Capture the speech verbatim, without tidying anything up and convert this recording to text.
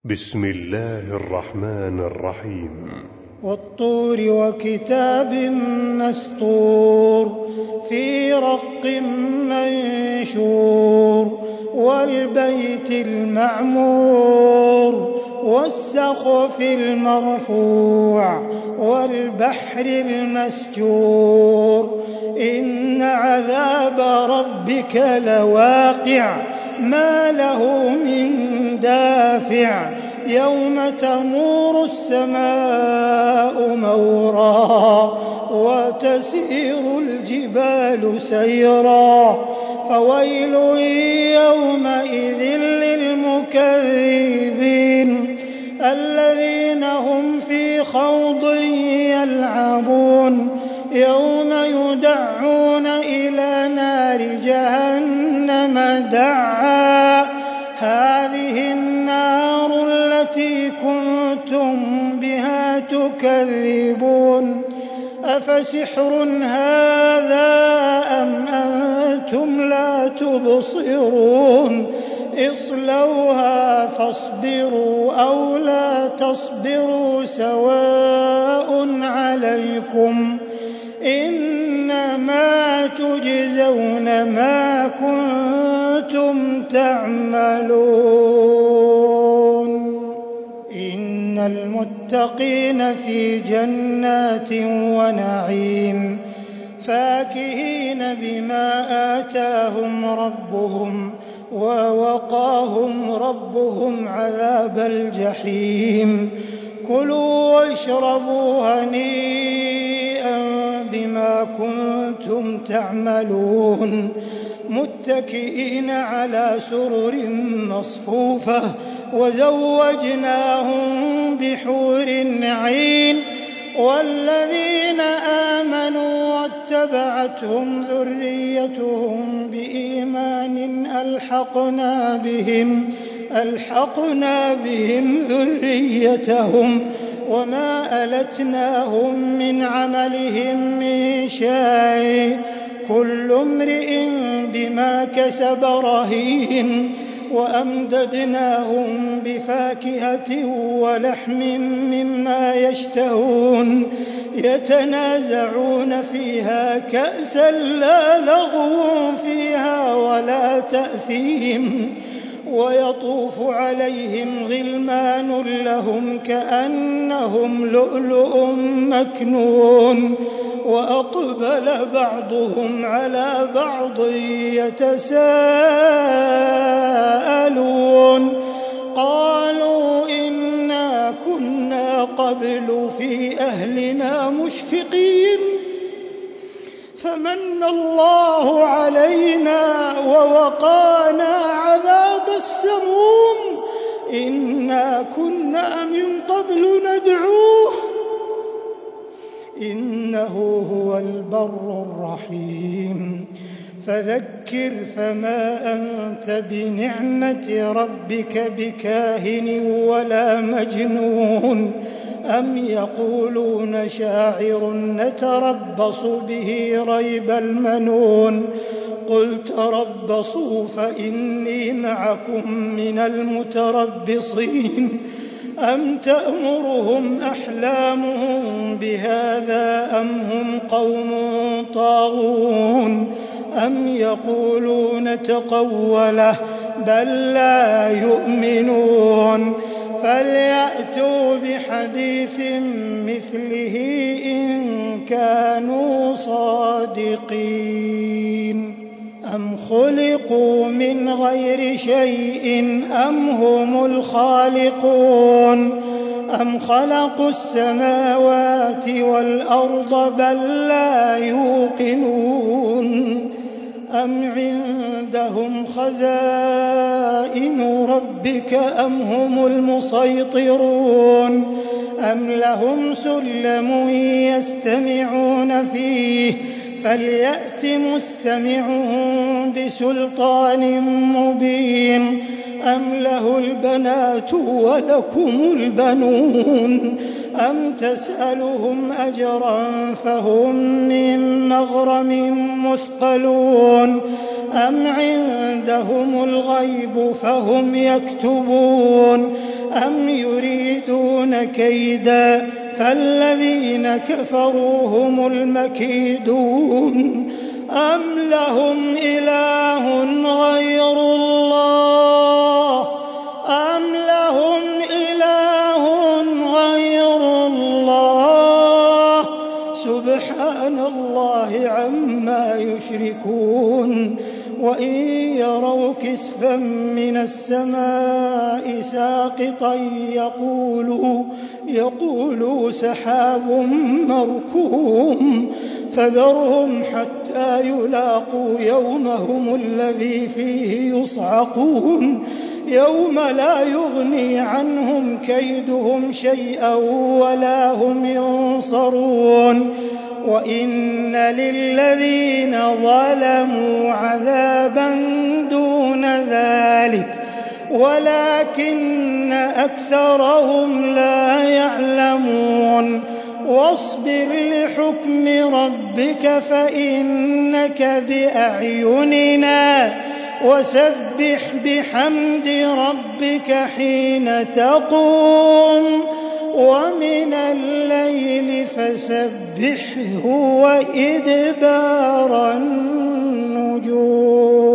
بسم الله الرحمن الرحيم. والطور وكتاب مسطور في رق منشور والبيت المعمور والسقف المرفوع والبحر المسجور إن عذاب ربك لواقع ما له من دافع يوم تمور السماء مورا وتسير الجبال سيرا فويل يومئذ للمكذبين الذين هم في خوض يلعبون يوم يدعون إلى نار جهنم دعا هذه النار التي كنتم بها تكذبون أفسحر هذا أم أنتم لا تبصرون اصلوها فاصبروا أو لا تصبروا سواء عليكم إنما تجزون ما كنتم تعملون إن المتقين في جنات ونعيم فاكهين بما آتاهم ربهم ووقاهم ربهم عذاب الجحيم كلوا واشربوا هنيئا بما كنتم تعملون متكئين على سرر مصفوفة وزوجناهم بحور عين والذين آمنوا واتبعتهم ذريتهم بإيمان ألحقنا بهم ألحقنا بهم ذريتهم وما ألتناهم من عملهم من شيء كل امرئ بما كسب رهين وأمددناهم بفاكهة ولحم مما يشتهون يتنازعون فيها كأسا لا لغو فيها ولا تأثيم ويطوف عليهم غلمان لهم كأنهم لؤلؤ مكنون وأقبل بعضهم على بعض يتساءلون قالوا إنا كنا قبل في أهلنا مشفقين فمن الله علينا ووقانا عذاب السموم إنا كنا من قبل ندعوه إنه هو البر الرحيم فذكر فما أنت بنعمة ربك بكاهن ولا مجنون أم يقولون شاعر نتربص به ريب المنون قل تربصوا فإني معكم من المتربصين أم تأمرهم أحلامهم بهذا أم هم قوم طاغون أم يقولون تقوله بل لا يؤمنون فليأتوا بحديث مثله إن كانوا صادقين أم خلقوا من غير شيء أم هم الخالقون أم خلقوا السماوات والأرض بل لا يوقنون أم عندهم خزائن ربك أم هم المسيطرون أم لهم سلم يستمعون فيه فليأت مستمعهم بسلطان مبين أم له البنات ولكم البنون أم تسألهم أجرا فهم من مغرم مثقلون أم عندهم الغيب فهم يكتبون أم يريدون كيدا فالذين كفروا هم المكيدون أم لهم إله غير الله أم لهم إله غير الله سبحان الله عما يشركون وإن يروا كسفا من السماء ساقطا يقولوا, يقولوا سحاب مركوم فذرهم حتى يلاقوا يومهم الذي فيه يصعقون يوم لا يغني عنهم كيدهم شيئا ولا هم ينصرون وإن للذين ظلموا عذابا دون ذلك ولكن أكثرهم لا يعلمون واصبر لحكم ربك فإنك بأعيننا وسبح بحمد ربك حين تقوم ومن الليل فسبحه وإدبار النجوم.